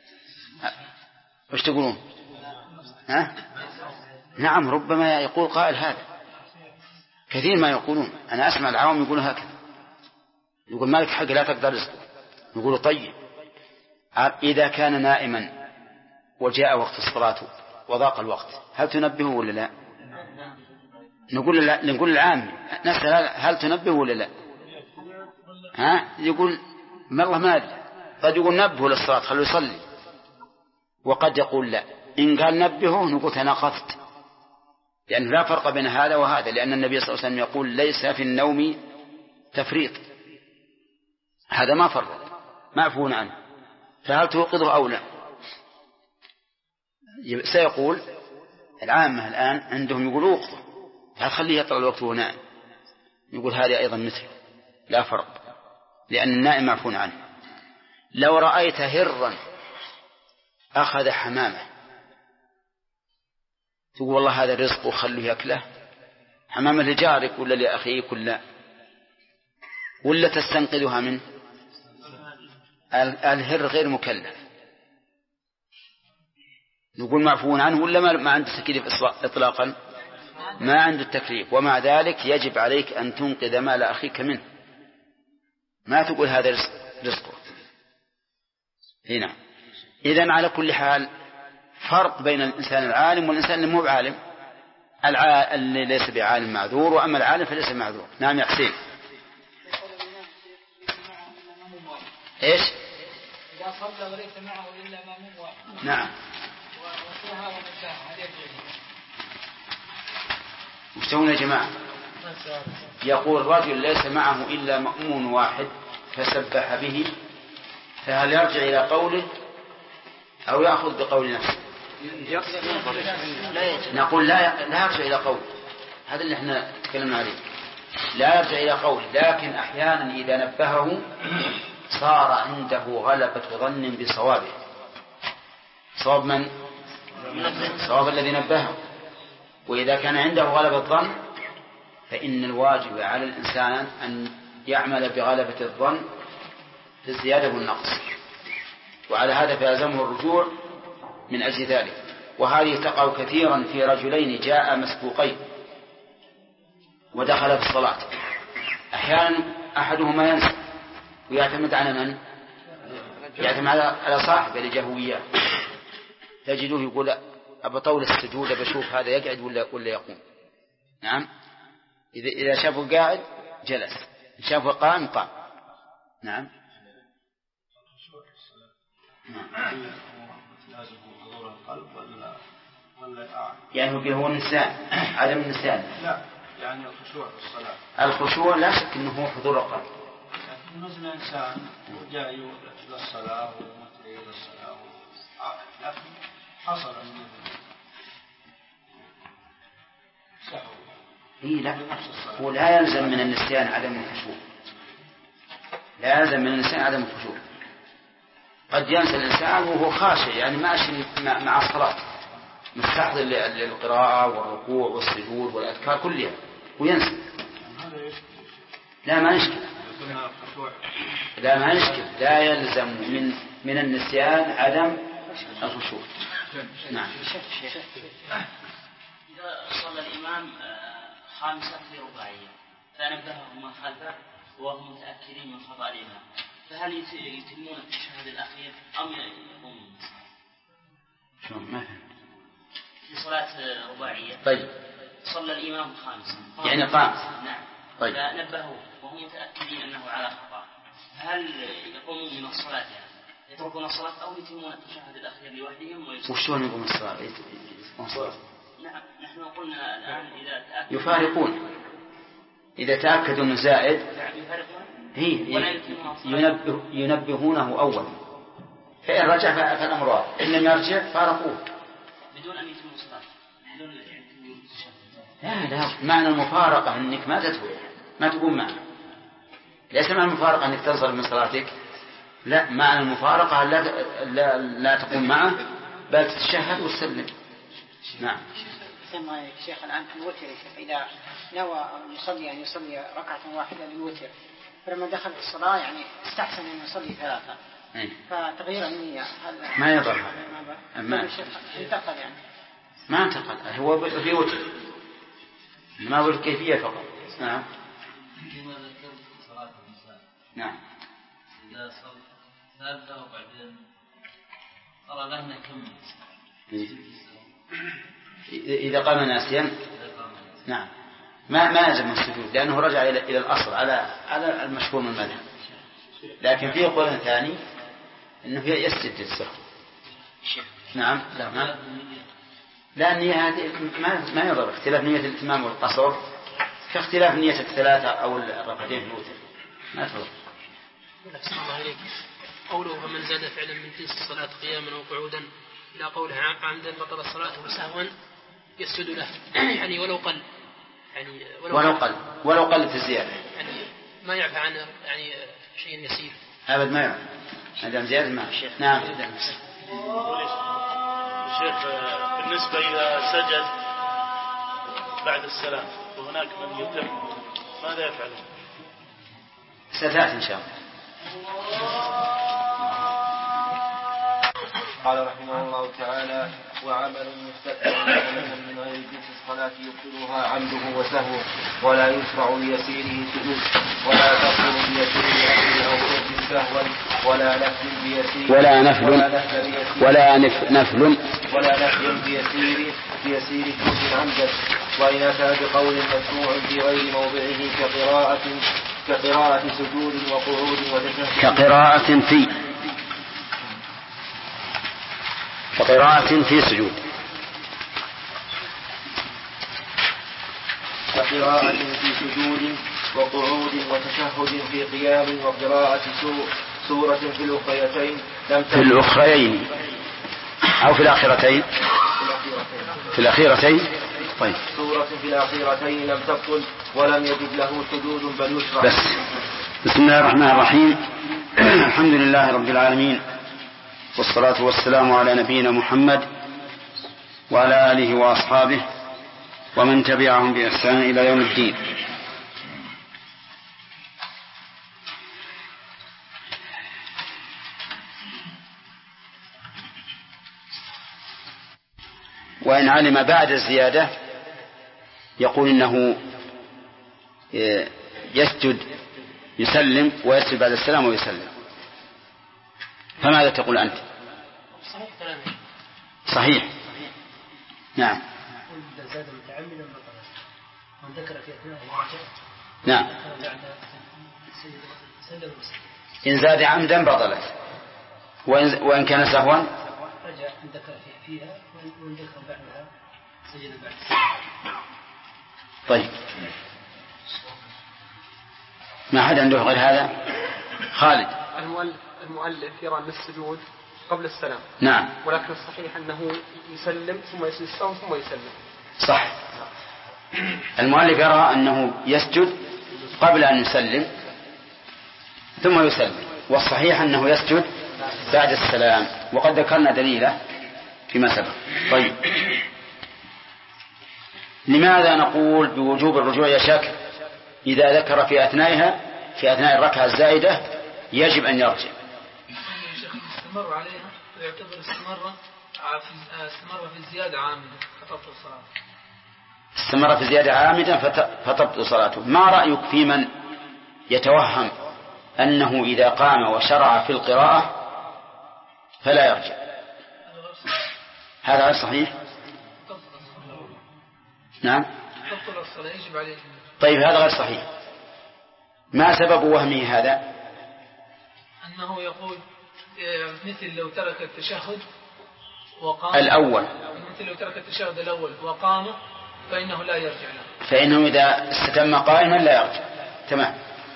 وش تقولون؟ نعم ربما يقول قائل هذا، كثير ما يقولون، أنا أسمع العوام يقولون هكذا، يقول مالك حق لا تقدر رزقه. نقول طيب إذا كان نائما وجاء وقت الصلاة وضاق الوقت هل تنبهه ولا لا؟ نقول العام نسأل هل تنبهه ولا لا؟ يقول ما الله ما أدري، قد يقول نبهه للصلاة خلوا يصلي، وقد يقول لا. إن قال نبهه نقول تناقضت، لأن لا فرق بين هذا وهذا، لأن النبي صلى الله عليه وسلم يقول ليس في النوم تفريط، هذا ما فرق معفون عنه، فهل توقظه أو لا؟ سيقول العامة الآن عندهم يقولوا أقضى، فخليه يطلع الوقت وهو نائم. يقول هذه أيضا مثله، لا فرق، لأن النائم معفون عنه. لو رأيت هرا أخذ حمامة تقول والله هذا رزق وخليه يأكله، حمامة لجارك ولا لأخيك ولا تستنقذها منه. الهر غير مكلف، نقول معفون عنه ولا ما عنده تكليف إطلاقا؟ ما عنده التكليف، ومع ذلك يجب عليك أن تنقذ مال أخيك منه، ما تقول هذا رزقه هنا. إذن على كل حال فرق بين الإنسان العالم والإنسان اللي مو بعالم. اللي ليس بعالم معذور، وأما العالم فليس معذور. نعم يا حسين. إيش؟ إذا صلى وليس معه إلا مأموم واحد. نعم. وسهى ونساها هل يرجع؟ وشتون يا جماعة؟ يقول رجل ليس معه إلا مأمون واحد فسبح به، فهل يرجع إلى قوله أو يأخذ بقول نفسه؟ نقول لا يرجع إلى قوله، هذا اللي احنا تكلمنا عليه، لا يرجع إلى قوله. لكن أحيانا إذا نبهه صار عنده غلبة ظن بصوابه. صواب من؟ صواب الذي نبهه. وإذا كان عنده غلبة ظن فإن الواجب على الإنسان أن يعمل بغلبة الظن في الزيادة والنقص، وعلى هذا فيلزمه الرجوع من أجل ذلك. وهذه تقع كثيرا في رجلين جاء مسبوقين ودخل في الصلاة، أحيانا أحدهما ينسى ويعتمد على من؟ يعتمد على صاحبه لجهوية، تجده يقول أبطول السجود بشوف هذا يقعد ولا يقوم. نعم، إذا شافه قاعد جلس، إذا شافه قام قام. نعم. يعني هو النسيان، عدم النسيان. لا، يعني الخشوع في الصلاة. الخشوع لا شك أنه هو حضور القلب. نزل إنسان وجاء إلى الصلاة ومثل إلى الصلاة لكن حصل منه سهو. لا، هو لا يلزم من النسيان عدم الخشوع، لا يلزم من النسيان عدم الخشوع. قد ينسى الإنسان وهو خاشع، يعني ماشي مع الصلاة مستحضر للقراءة والركوع والسجود والأذكار كلها وينسى. لا ما نشكل، لا يلزم من النسيان عدم الخشوع. نعم. إذا صلى الإمام خامسة في رباعية فنبههم من خلفه وهم متأكدين من خطأ الإمام، فهل يتمون التشهد الأخير أم يقومون؟ في صلاة رباعية. طيب. صلى الإمام خامسة. يعني قام. نعم. طيب. فنبهوا وهم متأكدين أنه على خطأ، هل يقومون من الصلاة يعني يتركون الصلاة أو يتمون التشهد الأخير لوحدهم وشون يقوم الصلاة؟ نعم، نحن قلنا الآن إذا تأكدوا يفارقون، إذا تأكدوا من زائد ينبهونه أولا، فإن رجع فالأمر واضح، إن لم يرجع فارقوه بدون أن يتموا الصلاة. لا، معنى المفارقة أنك ما تقوم معه، ليس معنى المفارقة أنك تنصرف من صلاتك، لا، معنى المفارقة لا تقوم معه بل تتشهد وتسلم. نعم. ثم شيخ الآن في الوتر إذا نوى يصلي ركعة واحدة للوتر، فلما دخل في الصلاة يعني استحسن أن يصلي ثلاثة، فتغيير النية ما يضر. ما انتقل يعني ما انتقل، هو في وتر، ما هو الكيفية فقط. نعم. كما ذكرت صلاة النساء. نعم. إذا صلى ثالثة وبعدين أرى له نكمل. إذا قام ناسيا نعم ما يلزم السجود، لأنه رجع إلى الأصل على المشهور من المذهب. لكن فيه قول ثاني أنه يسجد للسهو. نعم. لا النية هذه ما يضر، اختلاف نية الإتمام والقصر كاختلاف نية الثلاثة أو الركعتين في الوتر، ما تضر. السلام عليكم. قوله فمن زاد فعلا من جنس الصلاة قياما أو قعودا إلى قوله عمدا بطل الصلاة وسهوا يسجد له يعني ولو قل يعني ولو قل في الزيادة يعني ما يعفى عن يعني شيء يسير أبد ما يعفى هذا زيادة ما نعم شيخ بالنسبة إذا سجد بعد السلام وهناك من يتم ماذا يفعل؟ ستأتي إن شاء الله. قال رحمه الله تعالى وعمل مستقبل من غير جنس الصلاة يبطلها عمده وسهوه ولا يشرع ليسيره سجود ولا تبطل بيسيره عمد أو فرد سهوا ولا نفل بيسيره ولا نفل بيسير سجود عمدا وإن أتى بقول مشروع في غير موضعه كقراءة سجود وقعود وتشهد كقراءة في سجود كقراءة في سجود وقعود وتشهد في قيام وقراءة سورة في الأخريين أو في الآخرتين طيب سورة في الآخرتين لم تبطل ولم يجد له سجود بل يشرع. بس بسم الله الرحمن الرحيم الحمد لله رب العالمين والصلاة والسلام على نبينا محمد وعلى آله وأصحابه ومن تبعهم بإحسان إلى يوم الدين. وإن علم بعد الزيادة يقول إنه يسلم ويسجد بعد السلام ويسلم. فماذا تقول أنت؟ صحيح. نعم. زاد متعمدا من ذكر في أثناء الرجع. نعم. إن زاد عمدا بطلت وإن كان سهوا رجع من ذكر فيها وإن ذكر بعدها سجد بعد. طيب ما حد عنده غير هذا؟ خالد. المؤلف يرى أن السجود قبل السلام. نعم. ولكن الصحيح أنه يسلم ثم يسجد السلام ثم يسلم. صح. المؤلف يرى أنه يسجد قبل أن يسلم ثم يسلم والصحيح أنه يسجد بعد السلام وقد ذكرنا دليله فيما سبق. طيب لماذا نقول بوجوب الرجوع يا شاكر إذا ذكر في أثناء الركعة الزائدة يجب أن يرجع؟ استمر عليها ويعتبر استمر في الزيادة عامدا فتبطل صلاته. استمر في الزيادة عامدا فتبطل صلاته. ما رأيك في من يتوهم أنه إذا قام وشرع في القراءة فلا يرجع؟ هذا غير صحيح. نعم. تبطل الصلاة يجب عليه. طيب هذا غير صحيح. ما سبب وهمه هذا؟ أنه يقول مثل لو ترك التشهد وقام الأول، مثل لو ترك التشهد الأول وقام فإنه لا يرجع له. فإنه إذا استتم قائما لا يرجع. تمام.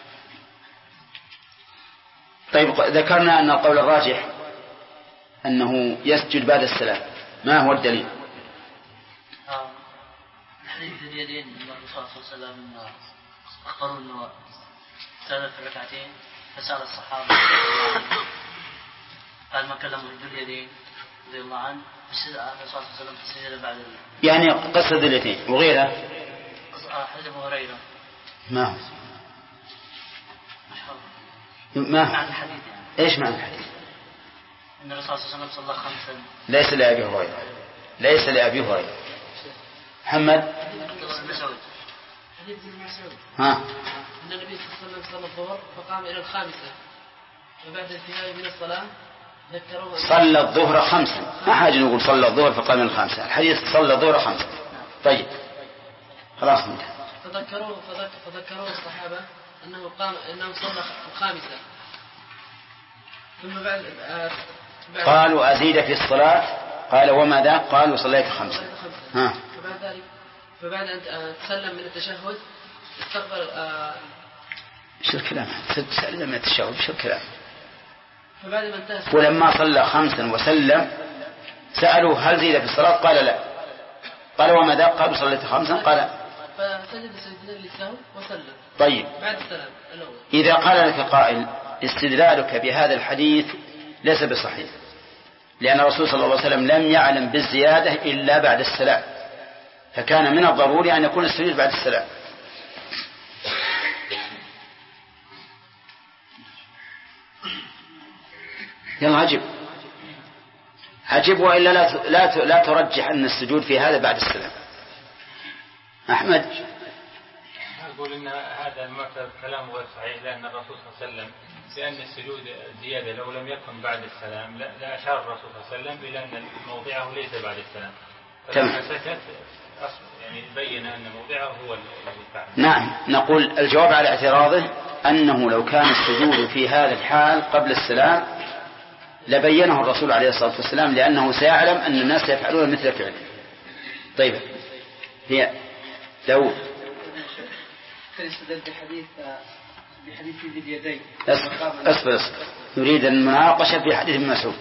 طيب ذكرنا أن القول الراجح أنه يسجد بعد السلام. ما هو الدليل؟ حديث اليدين الرسول صلى الله عليه وسلم أخبروا أنه سجد في الركعتين فسأل الصحابة قال ما كلموا ذو اليدين رضي الله عنه الرسول صلى الله عليه وسلم سجد بعد يعني قصة اليدين وغيرها. حديث أبو هريرة ما هو؟ معنى الحديث يعني. إيش معنى الحديث؟ إن الرسول صلى الله عليه وسلم صلى خمسا. ليس لأبي هريرة. محمد. حديث ابن مسعود. ها. أن النبي صلى الله عليه وسلم صلى الظهر فقام إلى الخامسة وبعد انتهائه من الصلاة ذكروه. صلى الظهر خمسا. ما حاجة نقول صلى الظهر فقام إلى الخامسة. الحديث صلى الظهر خمسا. طيب. خلاص انتهى. فذكروه الصحابة أنه صلى الخامسة. ثم بعد قالوا أزيد في الصلاة قال وما ذاك قالوا صليت خمسة. ها. فبعد أن تسلم من التشهد استقبل شو الكلام؟ تسلم من التشهد شو الكلام؟ فبعد ما انتهى ولما صلى خمسا وسلم سألوا هل زيد في الصلاة؟ قال لا. قال وما ذاك؟ قالوا صليت 5. قال فسجد سجدتين للسهو وسلم. طيب بعد السلام الأول. إذا قال لك قائل استدلالك بهذا الحديث ليس بصحيح، لأن الرسول صلى الله عليه وسلم لم يعلم بالزيادة إلا بعد السلام، فكان من الضروري أن يكون السجود بعد السلام. يلا عجب وإلا لا ترجح أن السجود في هذا بعد السلام. أحمد أقول إن هذا المعتبر كلام غير صحيح، لأن الرسول صلى الله عليه وسلم بأن السجود زيادة لو لم يكن بعد السلام لا أشار الرسول صلى الله عليه وسلم إلى أن موضعه ليس بعد السلام، فلما سكت يعني بين أن موضعه هو الفعل. نعم، نقول الجواب على اعتراضه أنه لو كان السجود في هذا الحال قبل السلام لبينه الرسول عليه الصلاة والسلام، لأنه سيعلم أن الناس يفعلون مثل فعله. طيب هي لو استدل بحديث ذي اليدين. اصبر نريد المناقشة في حديث ابن مسعود.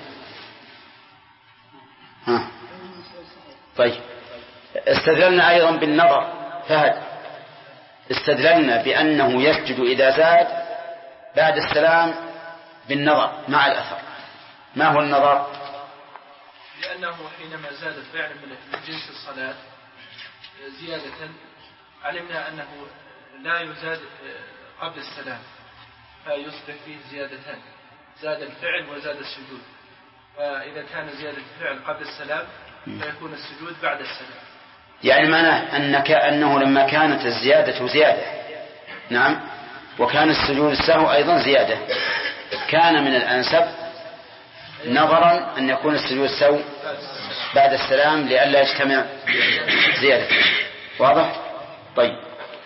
طيب استدللنا أيضا بالنظر. فهد استدللنا بأنه يسجد إذا زاد بعد السلام بالنظر مع الأثر. ما هو النظر؟ لأنه حينما زاد الفعل من جنس الصلاة زيادة علمنا أنه لا يزاد قبل السلام، فيصبح فيه زيادتان، زاد الفعل وزاد السجود. فإذا كان زيادة الفعل قبل السلام فيكون السجود بعد السلام. يعني معناه أنه لما كانت الزيادة زيادة نعم وكان السجود السهو أيضا زيادة، كان من الأنسب نظرا أن يكون السجود السهو بعد السلام لئلا يجتمع زيادة. واضح؟ طيب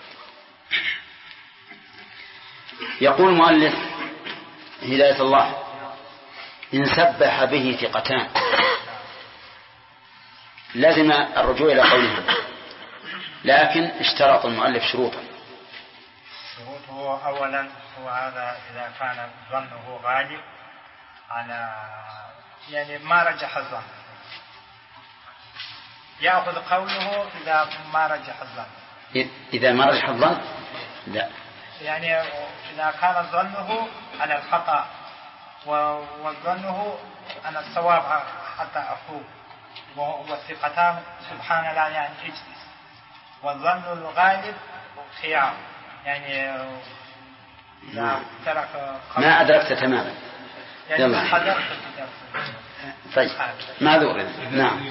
يقول المؤلف هداية الله إن سبح به ثقتان لازم الرجوع إلى قوله، لكن اشترط المؤلف شروطا. شروطه أولا هو هذا إذا كان ظنه غالب على يعني ما رجح الظن، يأخذ قوله إذا ما رجح الظن. إذا ما رجح الظن لا، يعني إذا كان ظنه على الخطأ وظنه أن الصواب حتى أخوه والثقتان سبحان الله يعني اجلس، والظن الغالب خيار يعني ترك ما أدركت تماما يعني يلا. حضرت. طيب معذور. نعم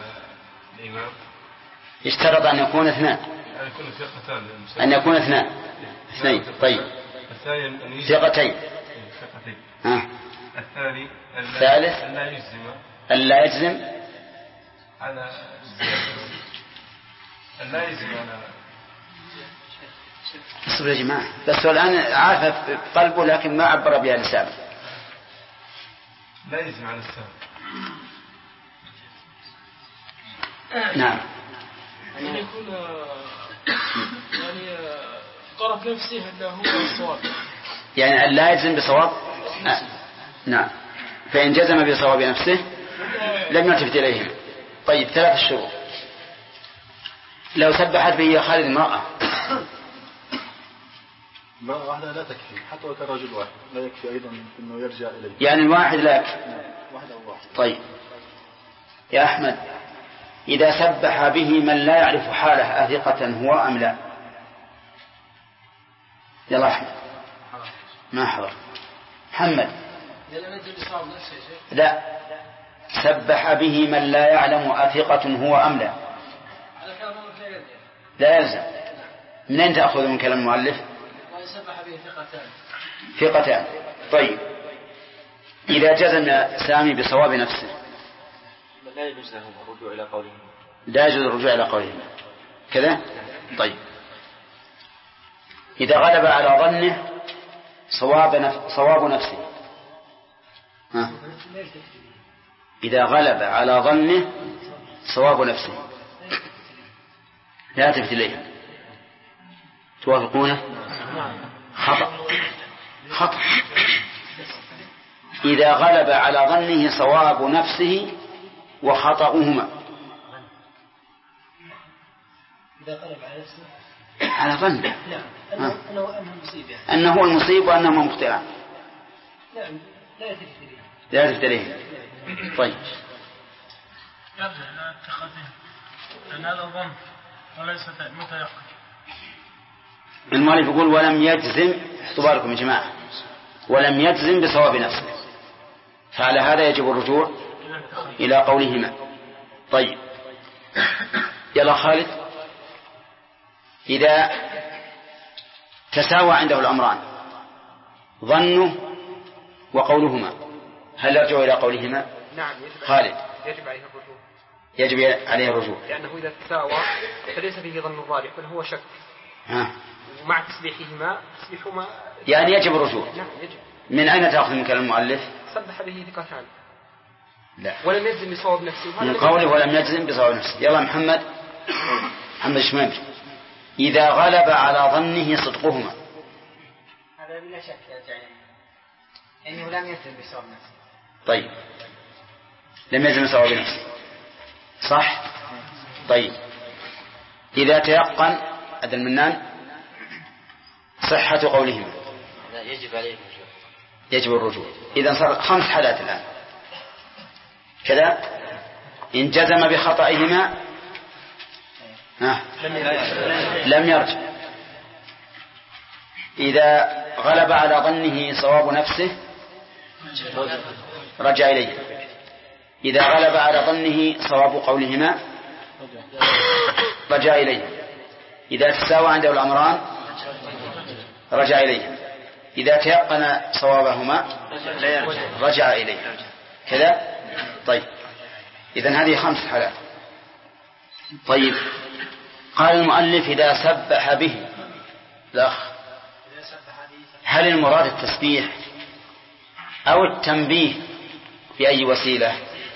اشترط أن يكون اثنان، أن يكون اثنين. طيب ثقتين. الثالث ألا يجزم على لا يجزم على. اصبر يا جماعة، بس الآن عارف قلبه لكن ما عبر بها لسانه. لا يجزم على السهو. نعم أن يكون يعني طرف نفسه أنه هو الصواب، يعني أن لا يجزم بصواب. نعم، فإن جزم بصواب نفسه لم يلتفت إليهم. طيب 3 شروط. لو سبحت به خالد امرأة واحدة لا تكفي، حتى لو كان رجل واحد لا يكفي أيضا إنه يرجع إليه، يعني الواحد لا يكفي. واحد أو واحد. طيب يا أحمد إذا سبح به من لا يعرف حاله أثقة هو أم لا؟ يلا أحمد ما حضر. محمد لا، سبح به من لا يعلم أثقة هو أم لا؟ لا يلزم. من أين تأخذ من كلام المؤلف؟ ويسبح به ثقتان. طيب إذا جزم سامي بصواب نفسه لا يجوز له الرجوع إلى قوله. لا يجوز الرجوع إلى قوله كذا. طيب إذا غلب على ظنه صواب نفسه. إذا غلب على ظنه صواب نفسه لا تلفت إليه. توافقونه؟ خطأ. إذا غلب على ظنه صواب نفسه وخطأهما. إذا قلب على نفسه على ظن نعم أنه المصيب يعني. أنه هو المصيب وأنهما مخطئان. نعم لا تفتريه. طيب يرجع اتخاذه لأن هذا ظن وليس متيقن. المؤلف يقول ولم يجزم، احطوا بالكم يا جماعة، ولم يجزم بصواب نفسه، فعلى هذا يجب الرجوع إلى قولهما. طيب يلا خالد، إذا تساوى عنده الأمران ظنه وقولهما هل يرجع إلى قولهما؟ نعم. خالد يجب عليه الرجوع. يجب عليه الرجوع لأنه إذا تساوى فليس فيه ظن الظالم بل هو شك. ومع تسبيحهما تسبيحهما يعني يجب الرجوع. نعم يجب. من أين تأخذ من كلام المؤلف؟ سبح به ثقتان. لا. ولم يجزم بصواب نفسه. من قوله ولم يجزم بصواب نفسه. يلا محمد شمال، إذا غلب على ظنه صدقهما. هذا بلا شك إنه لم يجزم بصواب نفسه. طيب لم يجزم بصواب نفسه صح؟ طيب إذا تيقن عبد المنان صحة قولهما يجب عليه الرجوع. يجب الرجوع. إذا صار 5 حالات الآن كذا. إن جزم بخطئهما لم يرجع. إذا غلب على ظنه صواب نفسه رجع إليه. إذا غلب على ظنه صواب قولهما رجع إليه. إذا تساوى عنده الأمران رجع إليه. إذا تيقن صوابهما رجع إليه كذا. طيب إذن هذه 5 حالات. طيب قال المؤلف إذا سبح به الأخ، هل المراد التسبيح أو التنبيه بأي وسيلة؟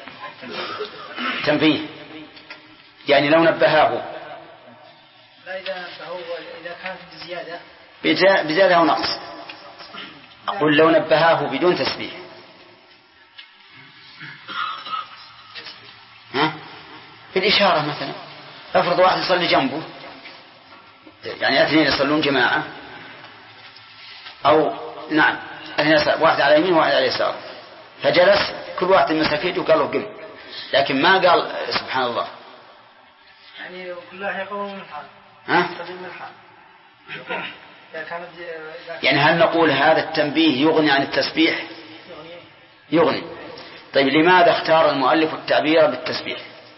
تنبيه يعني لو نبهاه. لا إذا نبهه إذا كانت بزيادة بزيادة أو نقص. أقول لو نبهاه بدون تسبيح. في الإشارة مثلا، افرض واحد يصلي جنبه، يعني 2 يصلون جماعة، أو نعم 2 واحد على يمين وواحد على يسار، فجلس كل واحد مسك يده وقال له قم، لكن ما قال سبحان الله. يعني كل واحد يقوم من حال. يعني هل نقول هذا التنبيه يغني عن التسبيح؟ يغني. طيب لماذا اختار المؤلف التعبير بالتسبيح؟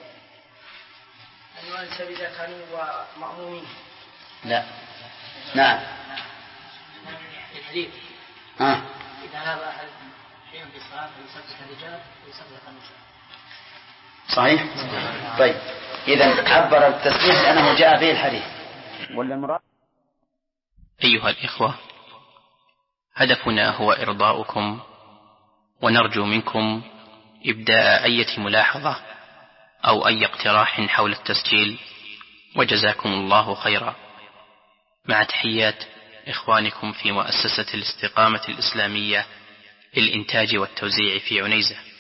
إذا كانوا مأمومين. لا. نعم. الحديث. إذا ناب أحد شيئا في الصلاة فيسبح الرجال ويسبح النساء. صحيح. طيب إذا عبر التسبيح لأنه جاء به الحديث. ولا المراد؟ أيها الإخوة، هدفنا هو إرضاؤكم، ونرجو منكم إبداء أي ملاحظة أو أي اقتراح حول التسجيل، وجزاكم الله خيرا. مع تحيات إخوانكم في مؤسسة الاستقامة الإسلامية للإنتاج والتوزيع في عنيزة.